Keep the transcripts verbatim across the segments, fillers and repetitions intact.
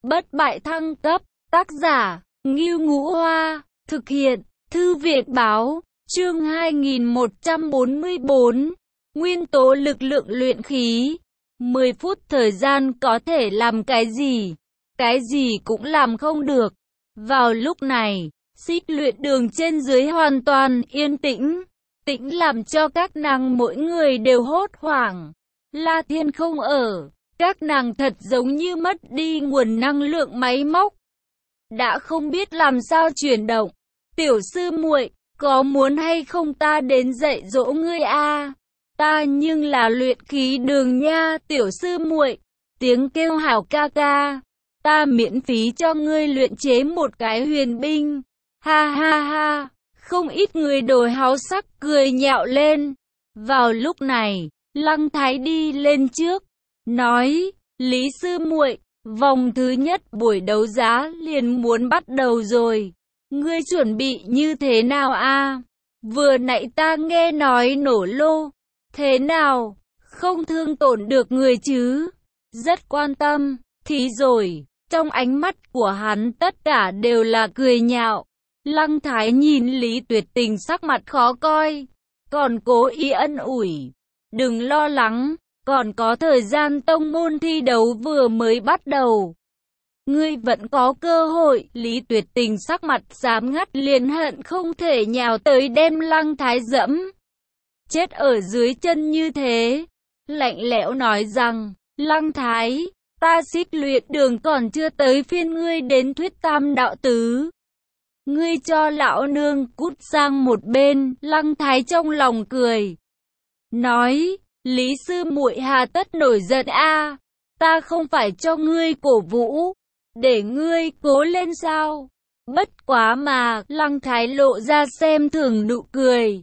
Bất bại thăng cấp, tác giả, Ngưu Ngũ Hoa, thực hiện, Thư viện Báo, chương hai nghìn một trăm bốn mươi bốn, Nguyên tố lực lượng luyện khí. mười phút thời gian có thể làm cái gì? Cái gì cũng làm không được. Vào lúc này, xích luyện đường trên dưới hoàn toàn yên tĩnh. Tĩnh làm cho các nàng mỗi người đều hốt hoảng. La Thiên không ở. Các nàng thật giống như mất đi nguồn năng lượng máy móc. Đã không biết làm sao chuyển động. Tiểu sư muội, có muốn hay không ta đến dạy dỗ ngươi a? Ta nhưng là luyện khí đường nha, tiểu sư muội. Tiếng kêu hào ca ca. Ta miễn phí cho ngươi luyện chế một cái huyền binh. Ha ha ha. Không ít người đổi háo sắc cười nhạo lên. Vào lúc này, Lăng Thái đi lên trước, nói: Lý sư muội, vòng thứ nhất buổi đấu giá liền muốn bắt đầu rồi. Ngươi chuẩn bị như thế nào a? Vừa nãy ta nghe nói nổ lô. Thế nào? Không thương tổn được người chứ? Rất quan tâm. Thì rồi, trong ánh mắt của hắn tất cả đều là cười nhạo. Lăng Thái nhìn Lý Tuyệt Tình sắc mặt khó coi, còn cố ý ân ủi. Đừng lo lắng, còn có thời gian, tông môn thi đấu vừa mới bắt đầu. Ngươi vẫn có cơ hội. Lý Tuyệt Tình sắc mặt dám ngắt liền hận không thể nhào tới đem Lăng Thái dẫm chết ở dưới chân như thế. Lạnh lẽo nói rằng: Lăng Thái, ta xích luyện đường còn chưa tới phiên ngươi đến thuyết tam đạo tứ. Ngươi cho lão nương cút sang một bên. Lăng Thái trong lòng cười, nói: Lý sư muội hà tất nổi giận a? Ta không phải cho ngươi cổ vũ, để ngươi cố lên sao? Bất quá mà. Lăng Thái lộ ra xem thường nụ cười,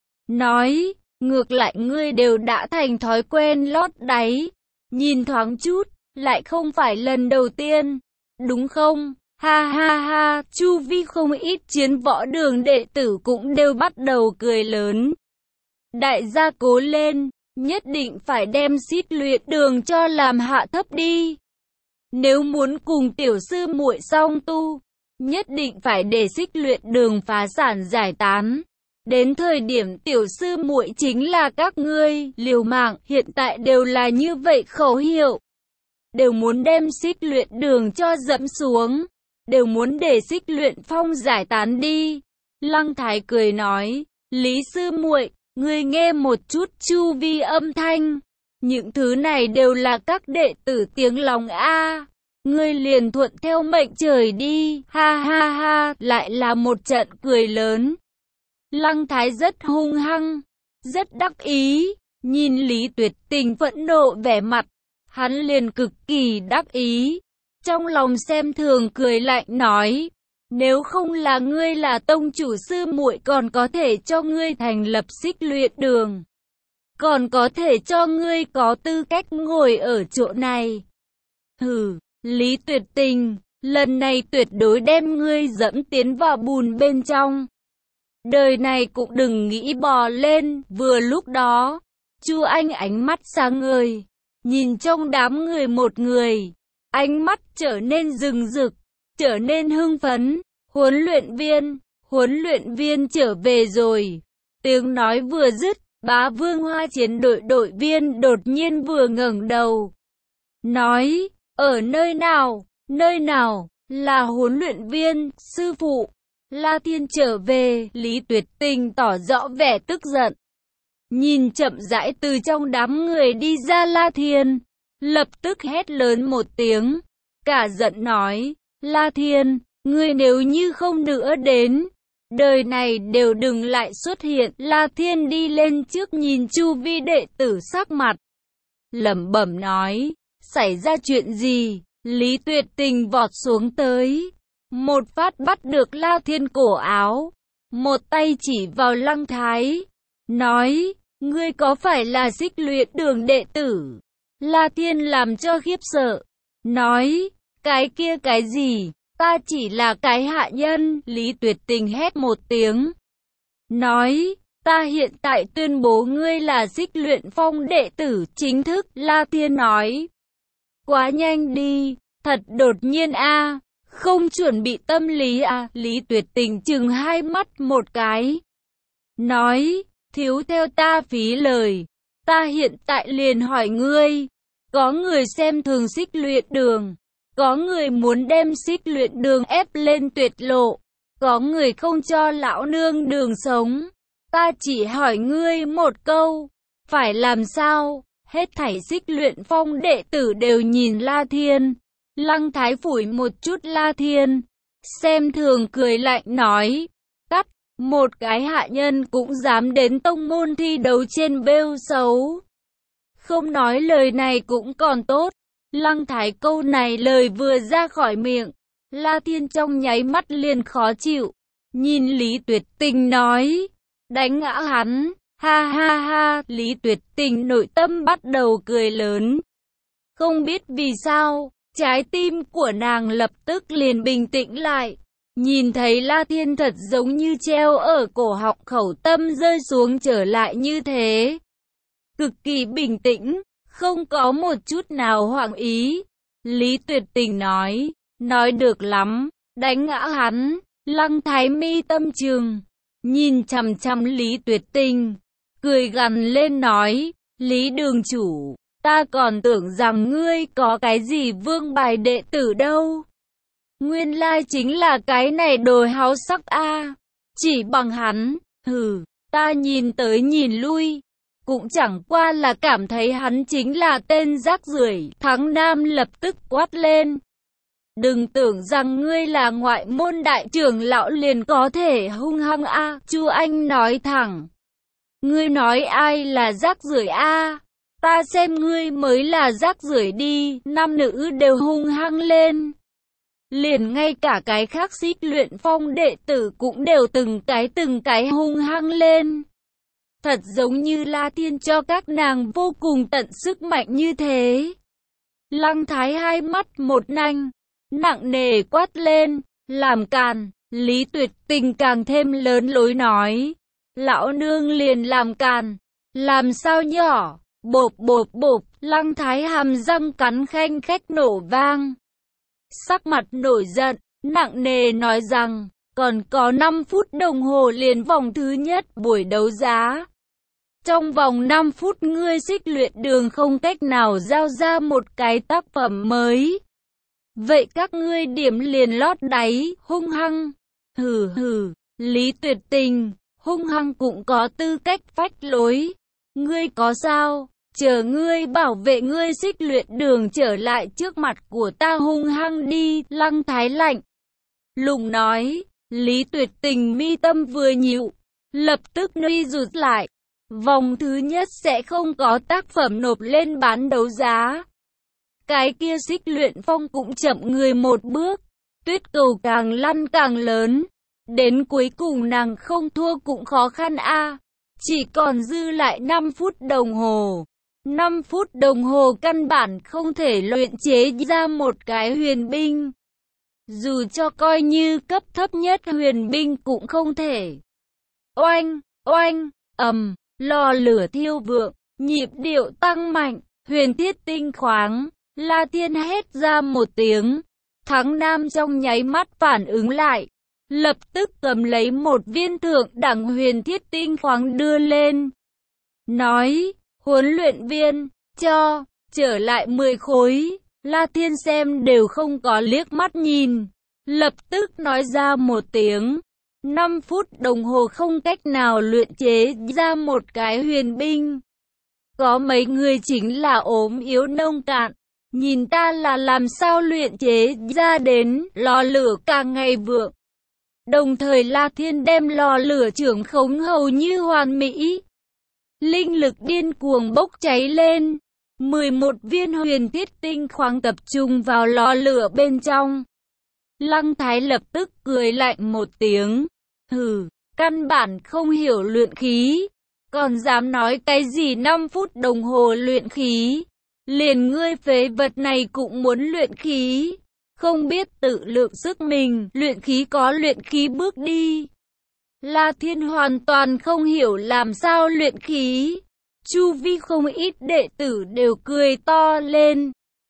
nói: ngược lại ngươi đều đã thành thói quen lót đáy, nhìn thoáng chút, lại không phải lần đầu tiên, đúng không? Ha ha ha. Chu vi không ít chiến võ đường đệ tử cũng đều bắt đầu cười lớn. Đại gia cố lên, nhất định phải đem xích luyện đường cho làm hạ thấp đi. Nếu muốn cùng tiểu sư muội song tu, nhất định phải để xích luyện đường phá sản giải tán. Đến thời điểm tiểu sư muội chính là các ngươi liều mạng, hiện tại đều là như vậy khẩu hiệu. Đều muốn đem xích luyện đường cho dẫm xuống, đều muốn để xích luyện phong giải tán đi. Lăng Thái cười nói: Lý sư muội, ngươi nghe một chút chu vi âm thanh. Những thứ này đều là các đệ tử tiếng lòng a. Ngươi liền thuận theo mệnh trời đi. Ha ha ha. Lại là một trận cười lớn. Lăng Thái rất hung hăng, rất đắc ý. Nhìn Lý Tuyệt Tình phẫn nộ vẻ mặt, hắn liền cực kỳ đắc ý. Trong lòng xem thường cười lạnh nói: nếu không là ngươi là tông chủ sư muội còn có thể cho ngươi thành lập xích luyện đường, còn có thể cho ngươi có tư cách ngồi ở chỗ này. Hừ, Lý Tuyệt Tình, lần này tuyệt đối đem ngươi dẫm tiến vào bùn bên trong. Đời này cũng đừng nghĩ bò lên. Vừa lúc đó, Chu Anh ánh mắt sáng ngời, nhìn trong đám người một người, ánh mắt trở nên rừng rực, trở nên hưng phấn. Huấn luyện viên, huấn luyện viên trở về rồi. Tiếng nói vừa dứt, Bá Vương Hoa chiến đội đội viên đột nhiên vừa ngẩng đầu, nói: ở nơi nào, nơi nào, là huấn luyện viên, sư phụ. La Thiên trở về. Lý Tuyệt Tình tỏ rõ vẻ tức giận, nhìn chậm rãi từ trong đám người đi ra La Thiên, lập tức hét lớn một tiếng, cả giận nói: La Thiên, ngươi nếu như không nữa đến, đời này đều đừng lại xuất hiện. La Thiên đi lên trước nhìn chu vi đệ tử sắc mặt, lẩm bẩm nói: xảy ra chuyện gì? Lý Tuyệt Tình vọt xuống tới, một phát bắt được La Thiên cổ áo, một tay chỉ vào Lăng Thái, nói: ngươi có phải là xích luyện đường đệ tử? La Thiên làm cho khiếp sợ, nói: cái kia cái gì? Ta chỉ là cái hạ nhân. Lý Tuyệt Tình hét một tiếng, nói: ta hiện tại tuyên bố ngươi là xích luyện phong đệ tử chính thức. La Thiên nói: quá nhanh đi, Thật đột nhiên a, không chuẩn bị tâm lý à, Lý Tuyệt Tình chừng hai mắt một cái. Nói, thiếu theo ta phí lời, ta hiện tại liền hỏi ngươi, có người xem thường Xích Luyện Đường, có người muốn đem Xích Luyện Đường ép lên tuyệt lộ, có người không cho lão nương đường sống. Ta chỉ hỏi ngươi một câu, phải làm sao? Hết thảy Xích Luyện Phong đệ tử đều nhìn La Thiên. Lăng Thái phủi một chút La Thiên, xem thường cười lạnh nói, cắt, một cái hạ nhân cũng dám đến tông môn thi đấu trên bêu xấu. Không nói lời này cũng còn tốt, Lăng Thái câu này lời vừa ra khỏi miệng, La Thiên trong nháy mắt liền khó chịu, nhìn Lý Tuyệt Tình nói, đánh ngã hắn, ha ha ha, Lý Tuyệt Tình nội tâm bắt đầu cười lớn. Không biết vì sao, trái tim của nàng lập tức liền bình tĩnh lại, nhìn thấy La Thiên thật giống như treo ở cổ họng, khẩu tâm rơi xuống trở lại như thế. Cực kỳ bình tĩnh, không có một chút nào hoảng ý. Lý Tuyệt Tình nói, nói được lắm, đánh ngã hắn. Lăng Thái mi tâm trừng, nhìn chằm chằm Lý Tuyệt Tình, cười gằn lên nói, Lý đường chủ, ta còn tưởng rằng ngươi có cái gì vương bài đệ tử đâu. Nguyên lai chính là cái này đồ háo sắc a, chỉ bằng hắn, hừ, ta nhìn tới nhìn lui, cũng chẳng qua là cảm thấy hắn chính là tên rác rưởi. Thắng Nam lập tức quát lên. Đừng tưởng rằng ngươi là ngoại môn đại trưởng lão liền có thể hung hăng a, Chu Anh nói thẳng. Ngươi nói ai là rác rưởi a? Ta xem ngươi mới là rác rưởi đi, nam nữ đều hung hăng lên. Liền ngay cả cái khác Xích Luyện Phong đệ tử cũng đều từng cái từng cái hung hăng lên. Thật giống như La Thiên cho các nàng vô cùng tận sức mạnh như thế. Lăng Thái hai mắt một nanh, nặng nề quát lên, làm càn. Lý Tuyệt Tình càng thêm lớn lối nói, lão nương liền làm càn, làm sao nhỏ, bộp bộp bộp. Lăng Thái hàm răng cắn khanh khách nổ vang, sắc mặt nổi giận, nặng nề nói rằng, còn có năm phút đồng hồ liền vòng thứ nhất buổi đấu giá. Trong vòng năm phút ngươi Xích Luyện Đường không cách nào giao ra một cái tác phẩm mới. Vậy các ngươi điểm liền lót đáy, hung hăng. Hừ hừ, Lý Tuyệt Tình, hung hăng cũng có tư cách phách lối. Ngươi có sao? Chờ ngươi bảo vệ ngươi Xích Luyện Đường trở lại trước mặt của ta hung hăng đi. Lăng Thái lạnh lùng nói. Lý Tuyệt Tình mi tâm vừa nhịu, lập tức nuy rụt lại. Vòng thứ nhất sẽ không có tác phẩm nộp lên bán đấu giá. Cái kia Xích Luyện Phong cũng chậm người một bước. Tuyết cầu càng lăn càng lớn. Đến cuối cùng nàng không thua cũng khó khăn a. Chỉ còn dư lại năm phút đồng hồ. năm phút đồng hồ căn bản không thể luyện chế ra một cái huyền binh. Dù cho coi như cấp thấp nhất huyền binh cũng không thể. Oanh, oanh, ầm, lò lửa thiêu vượng, nhịp điệu tăng mạnh, huyền thiết tinh khoáng. La Thiên hét ra một tiếng. Thắng Nam trong nháy mắt phản ứng lại, lập tức cầm lấy một viên thượng đẳng huyền thiết tinh khoáng đưa lên. Nói, huấn luyện viên, cho, trở lại mười khối. La Thiên xem đều không có liếc mắt nhìn, lập tức nói ra một tiếng. năm phút đồng hồ không cách nào luyện chế ra một cái huyền binh. Có mấy người chính là ốm yếu nông cạn. Nhìn ta là làm sao luyện chế ra đến. Lò lửa càng ngày vượng. Đồng thời La Thiên đem lò lửa trưởng khống hầu như hoàn mỹ. Linh lực điên cuồng bốc cháy lên. mười một viên huyền thiết tinh khoáng tập trung vào lò lửa bên trong. Lăng Thái lập tức cười lạnh một tiếng. Hừ, căn bản không hiểu luyện khí. Còn dám nói cái gì năm phút đồng hồ luyện khí. Liền ngươi phế vật này cũng muốn luyện khí. Không biết tự lượng sức mình, luyện khí có luyện khí bước đi. La Thiên hoàn toàn không hiểu làm sao luyện khí. Chu vi không ít đệ tử đều cười to lên.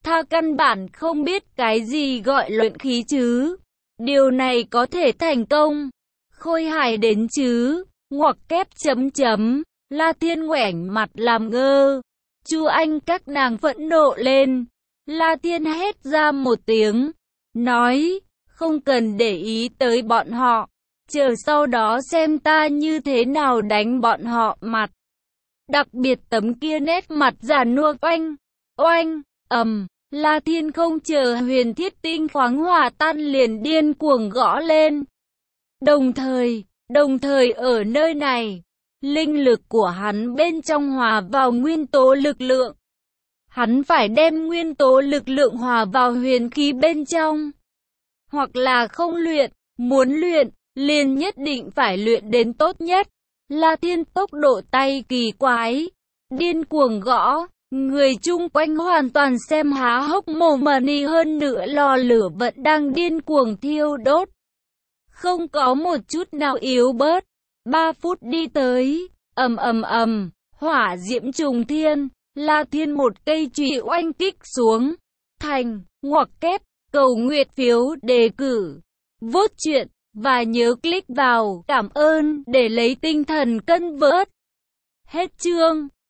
Tha căn bản không biết cái gì gọi luyện khí chứ. Điều này có thể thành công. Khôi hài đến chứ. Ngoặc kép chấm chấm. La Thiên ngoảnh mặt làm ngơ. Chu Anh các nàng phẫn nộ lên. La Thiên hét ra một tiếng. Nói, không cần để ý tới bọn họ. Chờ sau đó xem ta như thế nào đánh bọn họ mặt. Đặc biệt tấm kia nét mặt già nua oanh, oanh, ầm. La Thiên không chờ huyền thiết tinh khoáng hòa tan liền điên cuồng gõ lên. Đồng thời, đồng thời ở nơi này, linh lực của hắn bên trong hòa vào nguyên tố lực lượng. Hắn phải đem nguyên tố lực lượng hòa vào huyền khí bên trong. Hoặc là không luyện, muốn luyện, liền nhất định phải luyện đến tốt nhất. La Thiên tốc độ tay kỳ quái, điên cuồng gõ. Người chung quanh hoàn toàn xem há hốc mồm mà ni, hơn nữa lò lửa vẫn đang điên cuồng thiêu đốt. Không có một chút nào yếu bớt. Ba phút đi tới, ầm ầm ầm, hỏa diễm trùng thiên, La Thiên một cây chùy oanh kích xuống. Thành, ngoặc kép, cầu nguyện phiếu đề cử, vote chuyện, và nhớ click vào cảm ơn để lấy tinh thần cân vớt. Hết chương.